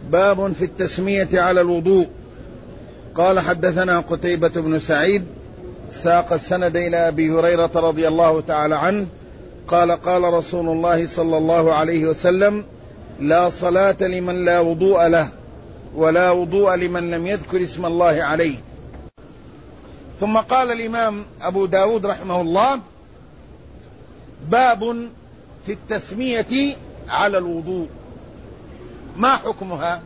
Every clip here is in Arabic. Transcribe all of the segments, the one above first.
باب في التسمية على الوضوء. قال حدثنا قتيبة بن سعيد ساق السند إلى أبي هريرة رضي الله تعالى عنه قال قال رسول الله صلى الله عليه وسلم: لا صلاة لمن لا وضوء له ولا وضوء لمن لم يذكر اسم الله عليه. ثم قال الإمام أبو داود رحمه الله: باب في التسمية على الوضوء. ما حكمها؟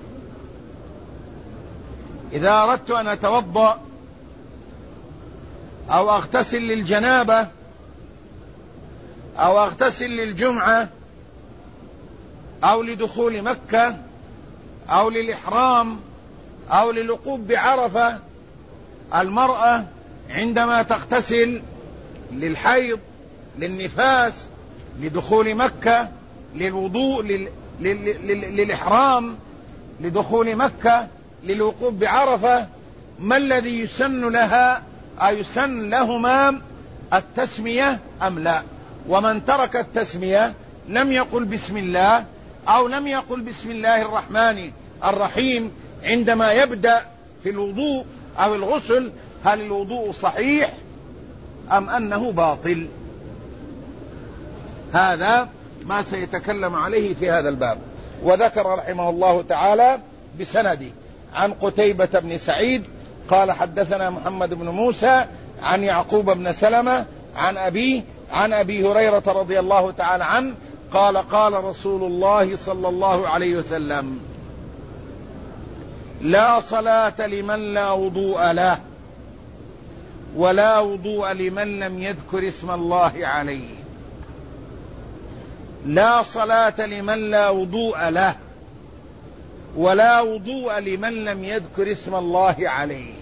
إذا أردت أن أتوضأ أو أغتسل للجنابة أو أغتسل للجمعة أو لدخول مكة أو للإحرام أو للوقوف بعرفة، المرأة عندما تغتسل للحيض، للنفاس، لدخول مكة، للوضوء، للإحرام، لدخول مكة، للوقوف بعرفة، ما الذي يسن لها أيسن لهما التسمية أم لا؟ ومن ترك التسمية لم يقل بسم الله أو لم يقل بسم الله الرحمن الرحيم عندما يبدأ في الوضوء أو الغسل، هل الوضوء صحيح أم أنه باطل؟ هذا ما سيتكلم عليه في هذا الباب. وذكر رحمه الله تعالى بسنده عن قتيبة بن سعيد قال حدثنا محمد بن موسى عن يعقوب بن سلمة عن أبيه عن أبي هريرة رضي الله تعالى عنه قال قال رسول الله صلى الله عليه وسلم: لا صلاة لمن لا وضوء له ولا وضوء لمن لم يذكر اسم الله عليه. لا صلاة لمن لا وضوء له ولا وضوء لمن لم يذكر اسم الله عليه.